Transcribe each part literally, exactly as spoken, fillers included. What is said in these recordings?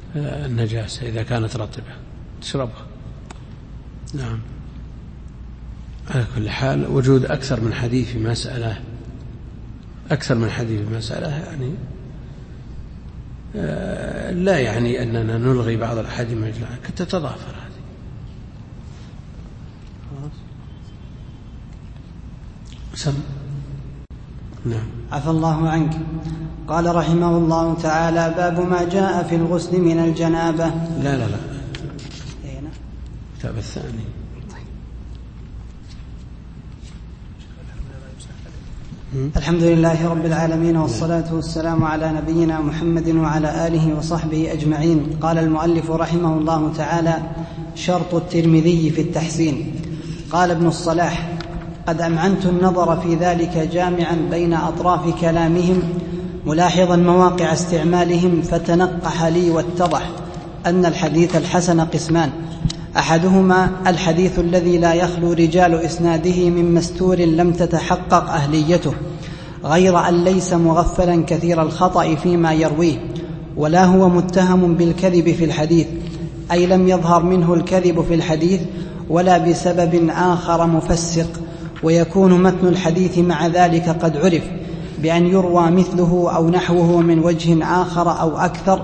النجاسة إذا كانت رطبة تشربها. نعم. على كل حال وجود أكثر من حديث في مسألة أكثر من حديث في مسألة يعني لا يعني أننا نلغي بعض الحديث مجلعة كتتضافر هذه. سم. نعم. عفى الله عنك. قال رحمه الله تعالى: باب ما جاء في الغسل من الجنابة. لا لا لا الكتاب الثاني. الحمد لله رب العالمين، والصلاة والسلام على نبينا محمد وعلى آله وصحبه أجمعين. قال المؤلف رحمه الله تعالى: شرط الترمذي في التحسين. قال ابن الصلاح: قد أمعنت النظر في ذلك جامعا بين أطراف كلامهم ملاحظا مواقع استعمالهم، فتنقح لي واتضح أن الحديث الحسن قسمان: أحدهما الحديث الذي لا يخلو رجال إسناده من مستور لم تتحقق أهليته، غير أن ليس مغفلا كثير الخطأ فيما يرويه، ولا هو متهم بالكذب في الحديث، أي لم يظهر منه الكذب في الحديث، ولا بسبب آخر مفسق، ويكون متن الحديث مع ذلك قد عرف بأن يروى مثله أو نحوه من وجه آخر أو أكثر،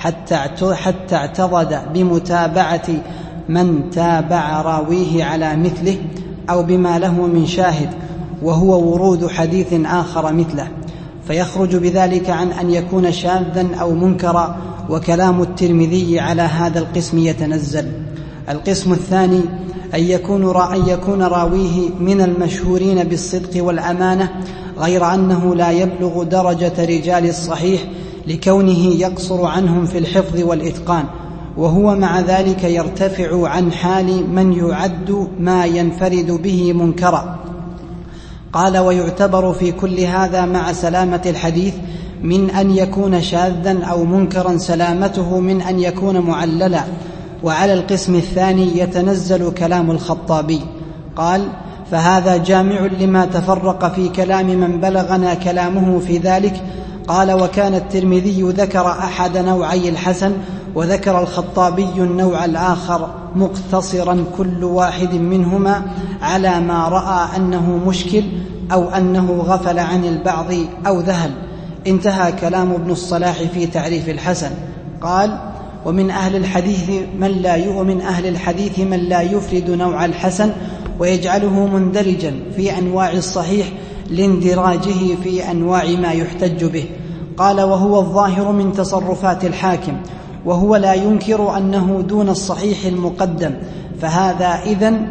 حتى اعتضد بمتابعة من تابع راويه على مثله أو بما له من شاهد، وهو ورود حديث آخر مثله، فيخرج بذلك عن أن يكون شاذا أو منكرا. وكلام الترمذي على هذا القسم يتنزل. القسم الثاني أن يكون, را أن يكون راويه من المشهورين بالصدق والأمانة، غير أنه لا يبلغ درجة رجال الصحيح لكونه يقصر عنهم في الحفظ والإتقان، وهو مع ذلك يرتفع عن حال من يعد ما ينفرد به منكرا. قال: ويعتبر في كل هذا مع سلامة الحديث من أن يكون شاذا أو منكرا سلامته من أن يكون معللا. وعلى القسم الثاني يتنزل كلام الخطابي. قال: فهذا جامع لما تفرق في كلام من بلغنا كلامه في ذلك. قال: وكان الترمذي ذكر أحد نوعي الحسن، وذكر الخطابي النوع الآخر، مقتصرا كل واحد منهما على ما رأى أنه مشكل أو أنه غفل عن البعض أو ذهل. انتهى كلام ابن الصلاح في تعريف الحسن. قال: ومن أهل الحديث من لا يؤمن أهل الحديث من لا يفرد نوع الحسن ويجعله مندرجا في أنواع الصحيح لاندراجه في أنواع ما يحتج به. قال: وهو الظاهر من تصرفات الحاكم، وهو لا ينكر أنه دون الصحيح المقدم، فهذا إذن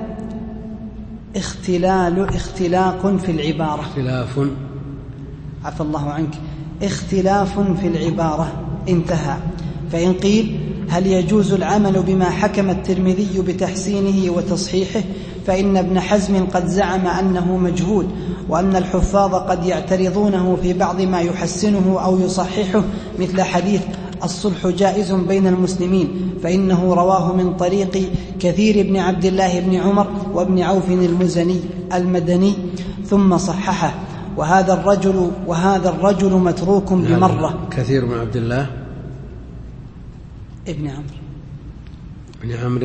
اختلال اختلاق في العبارة. اختلاف عفى الله عنك اختلاف في العبارة. انتهى. فإن قيل: هل يجوز العمل بما حكم الترمذي بتحسينه وتصحيحه؟ فإن ابن حزم قد زعم أنه مجهول، وأن الحفاظ قد يعترضونه في بعض ما يحسنه أو يصححه، مثل حديث الصلح جائز بين المسلمين، فإنه رواه من طريق كثير بن عبد الله بن عمر وابن عوف المزني المدني ثم صححه. وهذا الرجل وهذا الرجل متروك بمرة. كثير بن عبد الله ابن عمرو ابن عمرو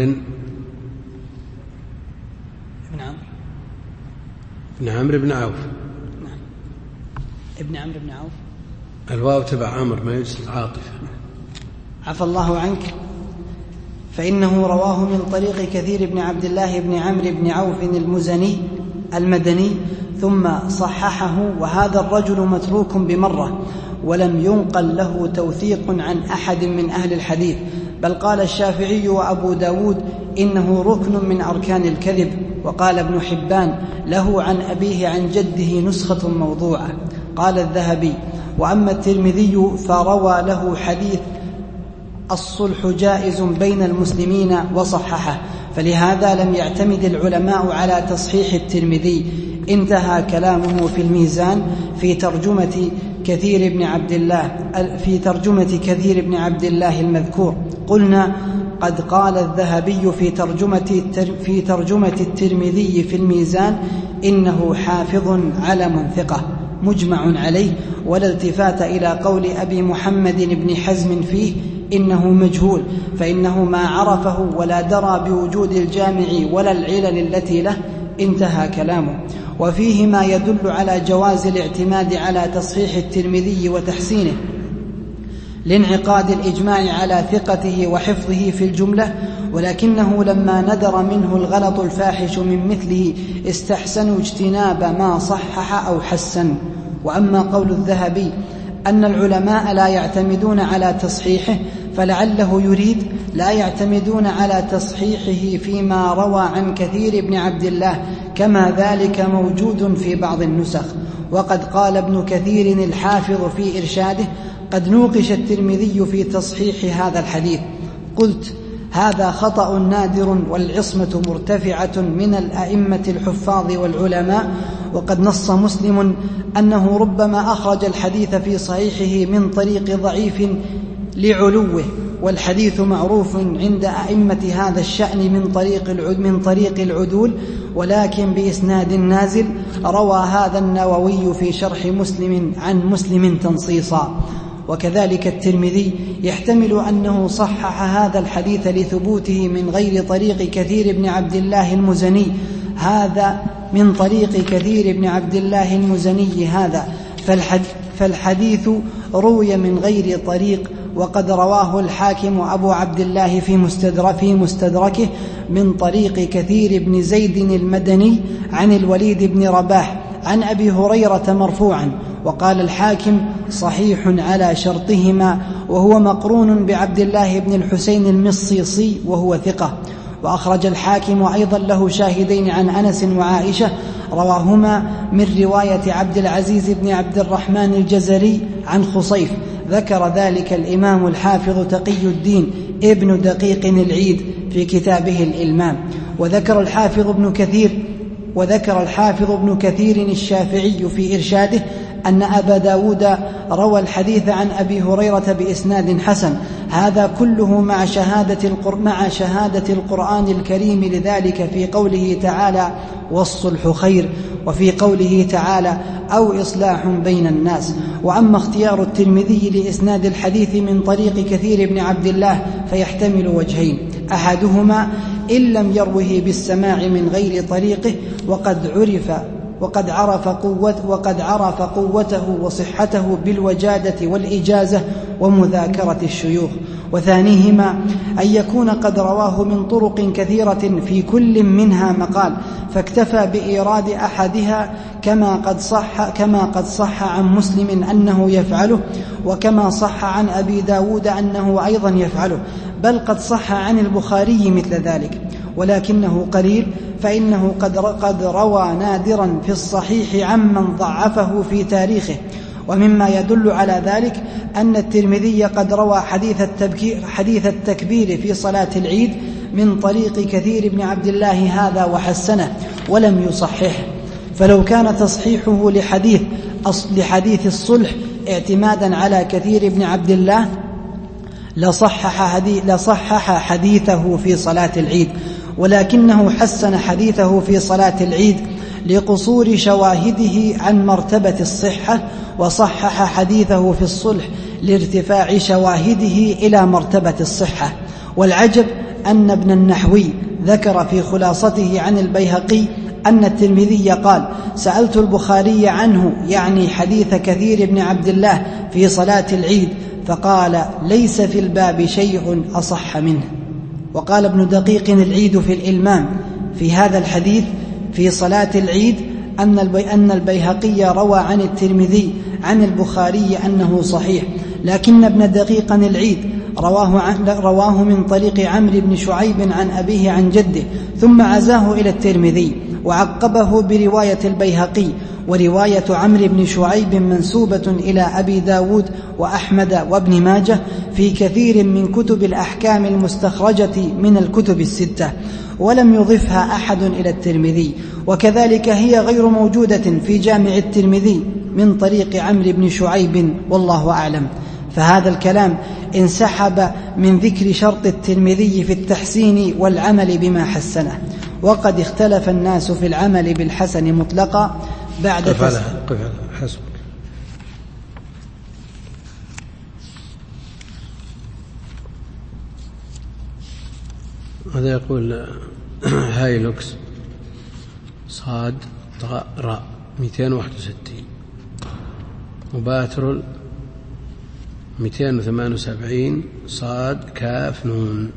ابن عمرو ابن عمرو بن عوف. نعم. ابن عمرو بن عوف. الواو تبع عمرو ما يجوز عاطفة. عفى الله عنك. فإنه رواه من طريق كثير بن عبد الله بن عمرو بن عوف المزني المدني ثم صححه. وهذا الرجل متروك بمرة، ولم ينقل له توثيق عن أحد من أهل الحديث، بل قال الشافعي وأبو داود إنه ركن من أركان الكذب. وقال ابن حبان له عن أبيه عن جده نسخة موضوعة. قال الذهبي: وأما الترمذي فروى له حديث الصلح جائز بين المسلمين وصححه، فلهذا لم يعتمد العلماء على تصحيح الترمذي. انتهى كلامه في الميزان في ترجمة كثير بن عبد الله في ترجمة كثير بن عبد الله المذكور. قلنا: قد قال الذهبي في ترجمة في ترجمة الترمذي في الميزان إنه حافظ علم ثقة مجمع عليه، ولا التفات إلى قول أبي محمد بن حزم فيه إنه مجهول، فإنه ما عرفه ولا درى بوجود الجامع ولا العلل التي له. انتهى كلامه. وفيه ما يدل على جواز الاعتماد على تصحيح الترمذي وتحسينه لانعقاد الإجماع على ثقته وحفظه في الجملة، ولكنه لما ندر منه الغلط الفاحش من مثله استحسنوا اجتناب ما صحح أو حسن. وأما قول الذهبي أن العلماء لا يعتمدون على تصحيحه فلعله يريد لا يعتمدون على تصحيحه فيما روى عن كثير بن عبد الله، كما ذلك موجود في بعض النسخ. وقد قال ابن كثير الحافظ في إرشاده: قد نوقش الترمذي في تصحيح هذا الحديث. قلت: هذا خطأ نادر، والعصمة مرتفعة من الأئمة الحفاظ والعلماء، وقد نص مسلم أنه ربما أخرج الحديث في صحيحه من طريق ضعيف لعلوه، والحديث معروف عند أئمة هذا الشأن من طريق من طريق العدول، ولكن بإسناد نازل. روى هذا النووي في شرح مسلم عن مسلم تنصيصا. وكذلك الترمذي يحتمل أنه صحح هذا الحديث لثبوته من غير طريق كثير بن عبد الله المزني هذا من طريق كثير بن عبد الله المزني هذا فالحديث روي من غير طريق. وقد رواه الحاكم أبو عبد الله في مستدرك في مستدركه من طريق كثير بن زيد المدني عن الوليد بن رباح عن أبي هريرة مرفوعا. وقال الحاكم: صحيح على شرطهما، وهو مقرون بعبد الله بن الحسين المصيصي وهو ثقة. وأخرج الحاكم أيضا له شاهدين عن أنس وعائشة رواهما من رواية عبد العزيز بن عبد الرحمن الجزري عن خصيف. ذكر ذلك الإمام الحافظ تقي الدين ابن دقيق العيد في كتابه الإلمام. وذكر الحافظ ابن كثير وذكر الحافظ ابن كثير الشافعي في إرشاده أن أبا داود روى الحديث عن أبي هريرة بإسناد حسن. هذا كله مع شهادة, القر... مع شهادة القرآن الكريم لذلك في قوله تعالى: والصلح خير، وفي قوله تعالى: أو إصلاح بين الناس. وأما اختيار الترمذي لإسناد الحديث من طريق كثير بن عبد الله فيحتمل وجهين: أحدهما إن لم يروه بالسماع من غير طريقه وقد عرف وقد عرف قوة وقد عرف قوته وصحته بالوجادة والإجازة ومذاكرة الشيوخ. وثانيهما أن يكون قد رواه من طرق كثيرة في كل منها مقال، فاكتفى بإيراد أحدها، كما قد صح كما قد صح عن مسلم أنه يفعله، وكما صح عن أبي داود أنه أيضا يفعله، بل قد صح عن البخاري مثل ذلك، ولكنه قليل، فإنه قد قد روى نادرا في الصحيح عمن ضعفه في تاريخه. ومما يدل على ذلك أن الترمذي قد روى حديث التبكير حديث التكبير في صلاة العيد من طريق كثير بن عبد الله هذا وحسنه ولم يصححه. فلو كان تصحيحه لحديث لحديث الصلح اعتمادا على كثير بن عبد الله لصحح حديث لصحح حديثه في صلاة العيد، ولكنه حسن حديثه في صلاة العيد لقصور شواهده عن مرتبة الصحة، وصحح حديثه في الصلح لارتفاع شواهده إلى مرتبة الصحة. والعجب أن ابن النحوي ذكر في خلاصته عن البيهقي أن الترمذي قال: سألت البخاري عنه، يعني حديث كثير بن عبد الله في صلاة العيد، فقال: ليس في الباب شيء أصح منه. وقال ابن دقيق العيد في الإلمام في هذا الحديث في صلاة العيد أن البيهقي روى عن الترمذي عن البخاري أنه صحيح، لكن ابن دقيق العيد رواه, عن رواه من طريق عمرو بن شعيب عن أبيه عن جده، ثم عزاه إلى الترمذي وعقبه برواية البيهقي. ورواية عمرو بن شعيب منسوبة إلى أبي داود وأحمد وابن ماجه في كثير من كتب الأحكام المستخرجة من الكتب الستة، ولم يضفها أحد إلى الترمذي. وكذلك هي غير موجودة في جامع الترمذي من طريق عمرو بن شعيب، والله أعلم. فهذا الكلام انسحب من ذكر شرط الترمذي في التحسين والعمل بما حسنه. وقد اختلف الناس في العمل بالحسن مطلقا بعد قف حسب هذا يقول هايلوكس صاد طاء راء مئتين وواحد وستين، وباترول مئتين وثمانية وسبعين صاد كاف نون.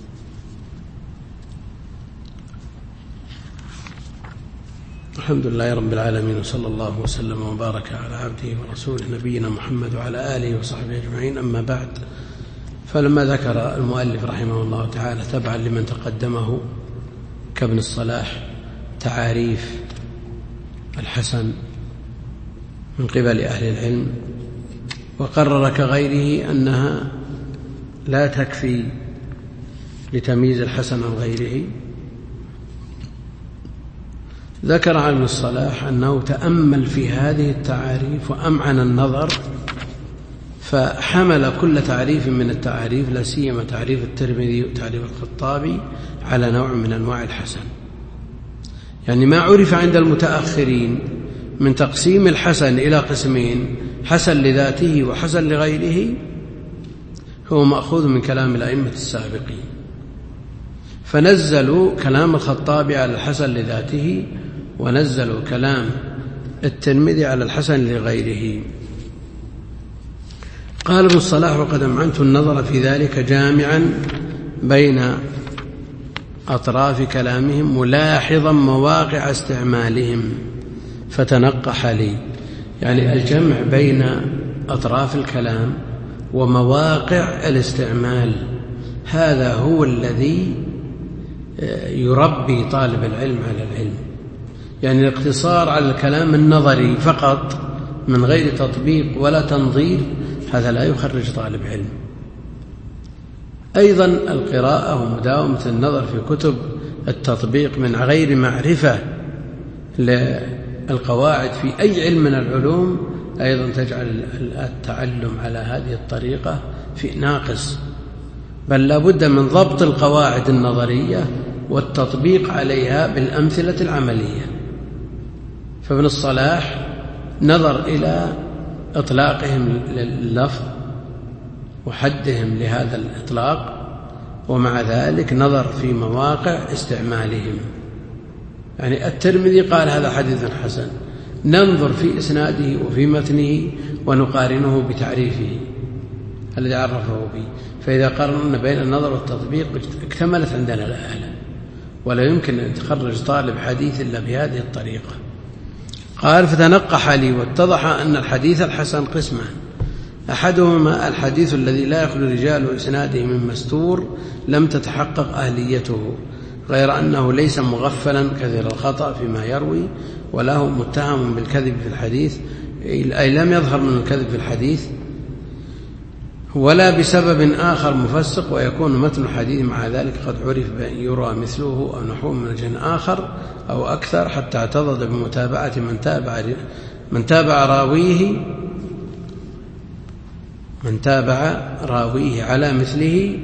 الحمد لله رب العالمين، وصلى الله وسلم وبارك على عبده ورسوله نبينا محمد وعلى آله وصحبه أجمعين. أما بعد، فلما ذكر المؤلف رحمه الله تعالى تبعا لمن تقدمه كابن الصلاح تعاريف الحسن من قبل أهل العلم، وقرر كغيره أنها لا تكفي لتمييز الحسن عن غيره، ذكر عن ابن الصلاح أنه تأمل في هذه التعاريف وأمعن النظر، فحمل كل تعريف من التعاريف لا سيما تعريف الترمذي وتعريف الخطابي على نوع من أنواع الحسن. يعني ما عرف عند المتأخرين من تقسيم الحسن إلى قسمين، حسن لذاته وحسن لغيره، هو مأخوذ من كلام الأئمة السابقين، فنزلوا كلام الخطابي على الحسن لذاته، ونزلوا كلام الترمذي على الحسن لغيره. قال ابن الصلاح: وقد أمعنت النظر في ذلك جامعا بين أطراف كلامهم ملاحظا مواقع استعمالهم فتنقح لي. يعني الجمع بين أطراف الكلام ومواقع الاستعمال، هذا هو الذي يربي طالب العلم على العلم. يعني الاقتصار على الكلام النظري فقط من غير تطبيق ولا تنظير، هذا لا يخرج طالب علم. أيضا القراءة ومداومة النظر في كتب التطبيق من غير معرفة للقواعد في أي علم من العلوم أيضا تجعل التعلم على هذه الطريقة في ناقص، بل لا بد من ضبط القواعد النظرية والتطبيق عليها بالأمثلة العملية. فابن الصلاح نظر إلى إطلاقهم لللفظ وحدهم لهذا الإطلاق، ومع ذلك نظر في مواقع استعمالهم. يعني الترمذي قال هذا حديث حسن، ننظر في إسناده وفي متنه ونقارنه بتعريفه الذي عرفه به، فإذا قارنا بين النظر والتطبيق اكتملت عندنا الآلة، ولا يمكن أن يتخرج طالب حديث إلا بهذه الطريقة. قال: فتنقح لي واتضح أن الحديث الحسن قسمان: أحدهما الحديث الذي لا يخلو رجال إسناده من مستور لم تتحقق أهليته، غير أنه ليس مغفلا كثير الخطأ فيما يروي، وله متهم بالكذب في الحديث، أي لم يظهر من الكذب في الحديث، ولا بسبب آخر مفسق، ويكون متن الحديث مع ذلك قد عرف بأن يروى مثله أو نحو من وجه آخر أو أكثر، حتى اعتضد بمتابعة من تابع من تابع راويه من تابع راويه على مثله،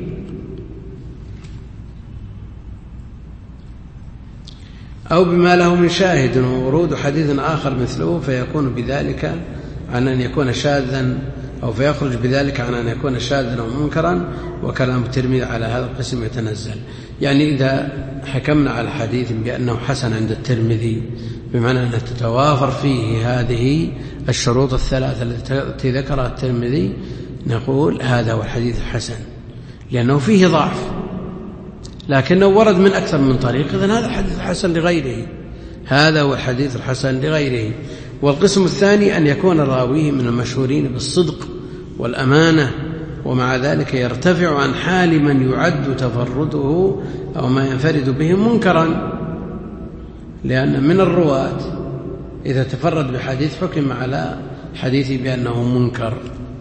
أو بما له من شاهد وورود حديث آخر مثله، فيكون بذلك عن أن يكون شاذا، أو فيخرج بذلك عن أن يكون شاذا أو منكرا. وكلام الترمذي على هذا القسم يتنزل. يعني إذا حكمنا على حديث بأنه حسن عند الترمذي، بمعنى أن تتوافر فيه هذه الشروط الثلاثة التي ذكرها الترمذي، نقول هذا هو الحديث الحسن، لأنه فيه ضعف لكنه ورد من أكثر من طريق، إذن هذا الحديث الحسن لغيره، هذا هو الحديث الحسن لغيره. والقسم الثاني أن يكون راويه من المشهورين بالصدق والأمانة، ومع ذلك يرتفع عن حال من يعد تفرده أو ما ينفرد به منكرا، لأن من الرواة إذا تفرد بحديث حكم على حديثه بأنه منكر.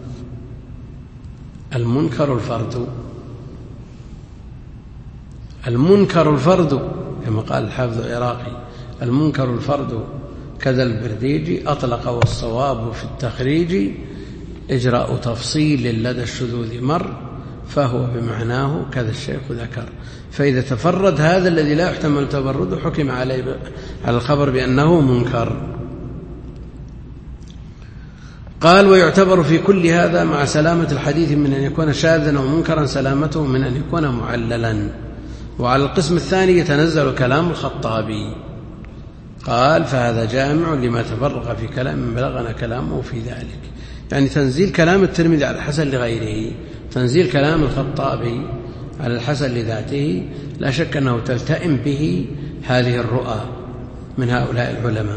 المنكر الفرد المنكر الفرد كما قال الحافظ العراقي: المنكر الفرد كذا البرديجي أطلق، والصواب في التخريج إجراء تفصيل لدى الشذوذ مر، فهو بمعناه كذا الشيخ ذكر. فإذا تفرد هذا الذي لا يحتمل تفرده حكم عليه على الخبر بأنه منكر. قال: ويعتبر في كل هذا مع سلامة الحديث من أن يكون شاذا أو منكرا سلامته من أن يكون معللا، وعلى القسم الثاني يتنزل كلام الخطابي. قال فهذا جامع لما تفرق في كلام من بلغنا كلامه في ذلك، يعني تنزيل كلام الترمذي على الحسن لغيره، تنزيل كلام الخطابي على الحسن لذاته، لا شك أنه تلتئم به هذه الرؤى من هؤلاء العلماء.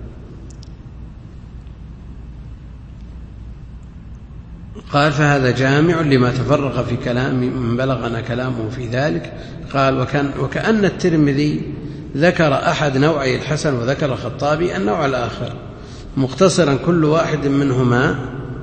قال فهذا جامع لما تفرق في كلام من بلغنا كلامه في ذلك. قال وكان وكأن الترمذي ذكر أحد نوعي الحسن وذكر الخطابي النوع الآخر، مقتصرا كل واحد منهما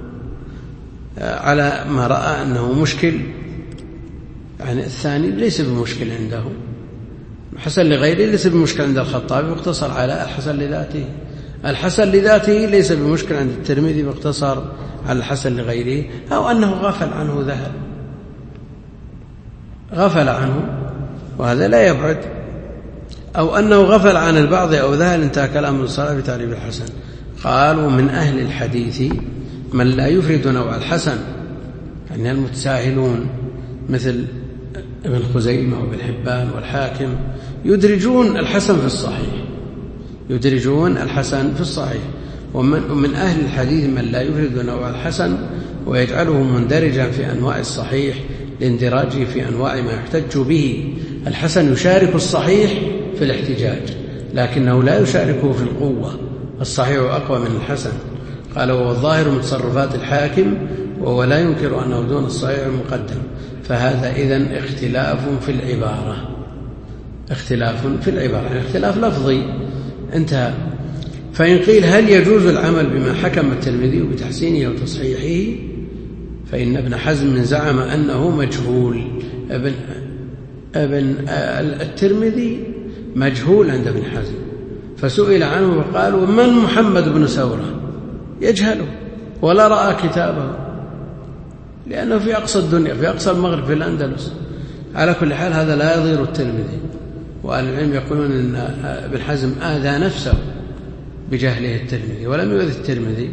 على ما رأى أنه مشكل، يعني الثاني ليس بمشكل عنده، الحسن لغيره ليس بمشكل عند الخطابي، مقتصر على الحسن لذاته. الحسن لذاته ليس بمشكل عند الترمذي، مقتصر على الحسن لغيره، أو أنه غفل عنه ذهل غفل عنه وهذا لا يبعد، أو أنه غفل عن البعض أو ذهل، انتهى كلام الصلاة في تعريف الحسن. قالوا من أهل الحديث من لا يفرد نوع الحسن، يعني المتساهلون مثل ابن خزيمة وابن حبان والحاكم يدرجون الحسن في الصحيح يدرجون الحسن في الصحيح ومن, ومن أهل الحديث من لا يفرد نوع الحسن ويجعله مندرجا في أنواع الصحيح لاندراجه في أنواع ما يحتج به. الحسن يشارك الصحيح في الاحتجاج لكنه لا يشاركه في القوة، الصحيح أقوى من الحسن. قال وهو الظاهر من تصرفات الحاكم وهو لا ينكر أنه دون الصحيح المقدم. فهذا إذن اختلاف في العبارة اختلاف في العبارة يعني اختلاف لفظي انتهى. فإن قيل هل يجوز العمل بما حكم الترمذي بتحسينه وتصحيحه، فإن ابن حزم زعم أنه مجهول. ابن, ابن الترمذي مجهول عند ابن حزم، فسئل عنه وقالوا من محمد بن سورة، يجهله ولا رأى كتابه لأنه في أقصى الدنيا في أقصى المغرب في الأندلس. على كل حال هذا لا يضير الترمذي، وأهل العلم يقولون أن ابن حزم آذى نفسه بجهله الترمذي ولم يؤذي الترمذي.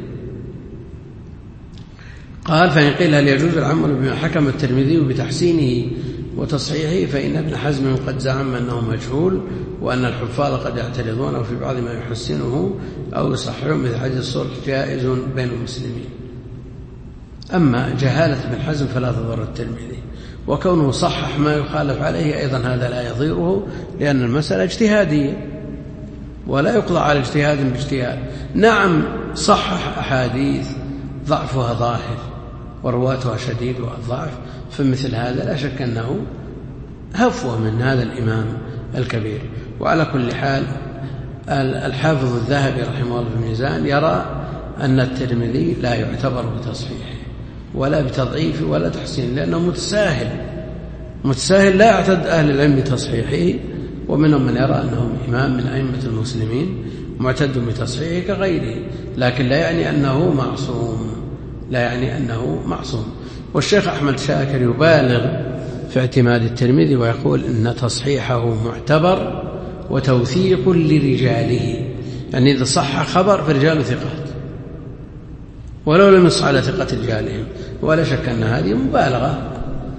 قال فإن قيل هل يجوز العمل بما حكم الترمذي بتحسينه وتصحيحه، فإن ابن حزم قد زعم أنه مجهول وأن الحفاظ قد يعترضونه في بعض ما يحسنه أو يصححه مثل حديث الصلح جائز بين المسلمين. أما جهالة ابن حزم فلا تضر الترمذي، وكونه صحح ما يخالف عليه أيضا هذا لا يضيره، لأن المسألة اجتهادية ولا يقضى على اجتهاد باجتهاد. نعم صحح أحاديث ضعفها ظاهر ورواتها شديد والضعف، فمثل هذا لا شك أنه هفوة من هذا الإمام الكبير. وعلى كل حال الحافظ الذهبي رحمه الله في الميزان يرى أن الترمذي لا يعتبر بتصحيحه ولا بتضعيفه ولا تحسين، لأنه متساهل متساهل لا يعتد أهل العلم بتصحيحه، ومنهم من يرى أنه إمام من أئمة المسلمين معتد بتصحيحه كغيره، لكن لا يعني أنه معصوم لا يعني أنه معصوم. والشيخ أحمد شاكر يبالغ في اعتماد الترمذي ويقول إن تصحيحه معتبر وتوثيق لرجاله، يعني إذا صح خبر فرجال ثقات ولو لم يصح على ثقة رجالهم، ولا شك أن هذه مبالغة.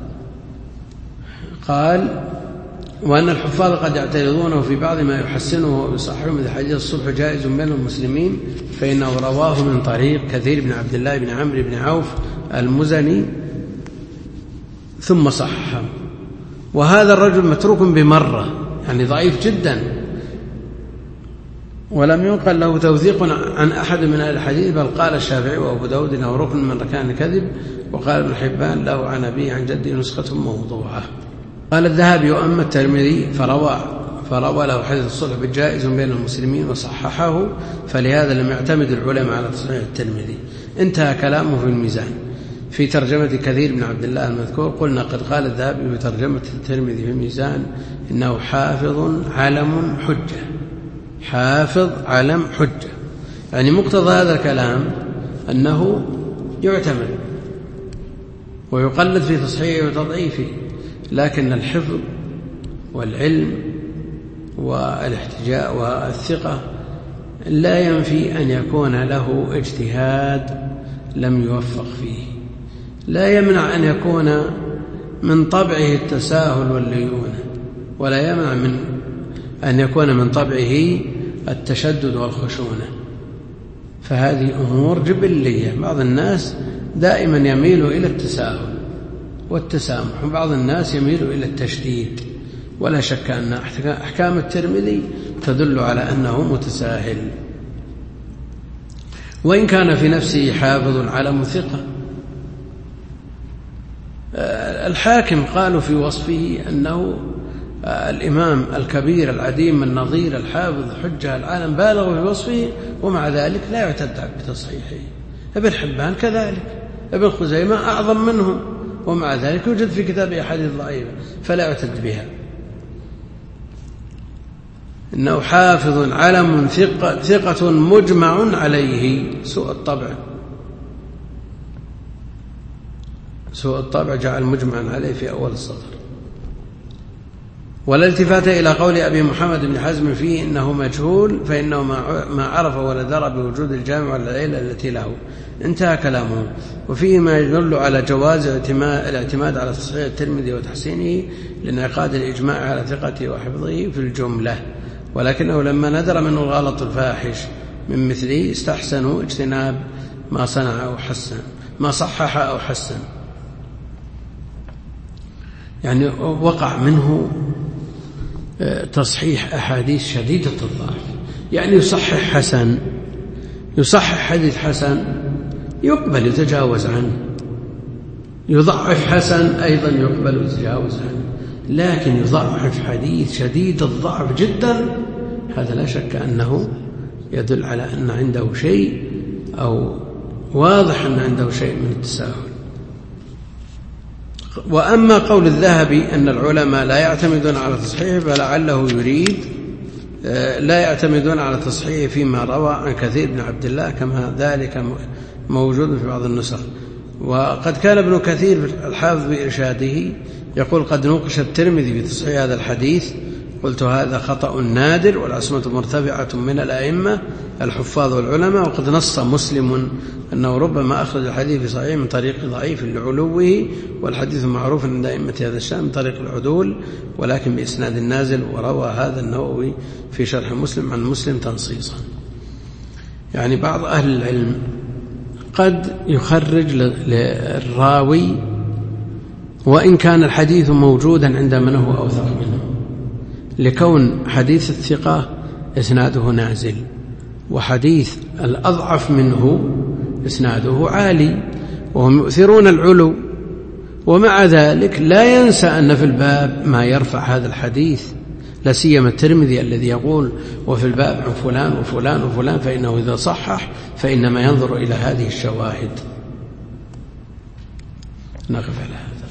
قال وأن الحفاظ قد يعترضونه في بعض ما يحسنه ويصححه مثل حديث الصلح جائز بين المسلمين، فإنه رواه من طريق كثير بن عبد الله بن عمرو بن عوف المزني ثم صححه، وهذا الرجل متروك بمرة يعني ضعيف جدا، ولم ينقل له توثيق عن أحد من أهل الحديث، بل قال الشافعي وأبو داود إنه ركن من أركان الكذب، وقال ابن حبان له عن أبيه عن جده نسخة موضوعة. قال الذهبي وأما الترمذي فروى فروى له حديث الصلح بالجائز بين المسلمين وصححه، فلهذا لم يعتمد العلماء على تصحيح الترمذي. انتهى كلامه في الميزان. في ترجمة كثير بن عبد الله المذكور قلنا قد قال الذهبي في ترجمة الترمذي في الميزان إنه حافظ علم حجة حافظ علم حجة، يعني مقتضى هذا الكلام أنه يعتمد ويقلد في تصحيحه وتضعيفه، لكن الحفظ والعلم والاحتجاج والثقة لا ينفي أن يكون له اجتهاد لم يوفق فيه، لا يمنع أن يكون من طبعه التساهل والليونة، ولا يمنع من أن يكون من طبعه التشدد والخشونة، فهذه أمور جبلية. بعض الناس دائما يميل إلى التساهل والتسامح، وبعض الناس يميل إلى التشديد، ولا شك أن أحكام الترمذي تدل على أنه متساهل، وإن كان في نفسه حافظ علم ثقة. الحاكم قالوا في وصفه أنه الإمام الكبير العديم النظير الحافظ حجة العالم، بالغ في وصفه، ومع ذلك لا يعتد بتصحيحه. ابن حبان كذلك، ابن خزيمة أعظم منهم، ومع ذلك يوجد في كتابه أحاديث ضعيفة فلا يعتد بها. إنه حافظ علم ثقة, ثقة مجمع عليه. سوء الطبع سوء الطبع جعل مجمعا عليه في أول السطر. ولا التفات إلى قول أبي محمد بن حزم فيه إنه مجهول، فإنه ما عرف ولا درى بوجود الجامع والعلة التي له. انتهى كلامه. وفيه ما يدل على جواز الاعتماد على تصحيح الترمذي وتحسينه لانعقاد الإجماع على ثقته وحفظه في الجملة، ولكنه لما ندر منه الغلط الفاحش من مثله استحسنوا اجتناب ما صنع أو حسن ما صحح أو حسن. يعني وقع منه تصحيح أحاديث شديدة الضعف، يعني يصحح حسن، يصحح حديث حسن يقبل يتجاوز عنه، يضعف حسن أيضا يقبل يتجاوز عنه، لكن يضعف حديث شديد الضعف جدا، هذا لا شك أنه يدل على أن عنده شيء، أو واضح أن عنده شيء من التساهل. وأما قول الذهبي أن العلماء لا يعتمدون على تصحيحه فلعله يريد لا يعتمدون على تصحيحه فيما روى عن كثير بن عبد الله، كما ذلك موجود في بعض النسخ. وقد كان ابن كثير الحافظ بإرشاده يقول قد نوقش الترمذي في تصحيح هذا الحديث، قلت هذا خطأ نادر والعصمة مرتفعة من الأئمة الحفاظ والعلماء، وقد نص مسلم أنه ربما أخرج الحديث في صحيح من طريق ضعيف لعلوه، والحديث معروف عند أئمة هذا الشأن من طريق العدول ولكن بإسناد نازل. وروى هذا النووي في شرح مسلم عن مسلم تنصيصا. يعني بعض أهل العلم قد يخرج للراوي وإن كان الحديث موجودا عند من هو أوثق منه، لكون حديث الثقة إسناده نازل، وحديث الأضعف منه إسناده عالي، وهم يؤثرون العلو. ومع ذلك لا ينسى أن في الباب ما يرفع هذا الحديث، لا سيما الترمذي الذي يقول وفي الباب عن فلان وفلان وفلان، فإنه إذا صحح فإنما ينظر إلى هذه الشواهد. نقف على هذا.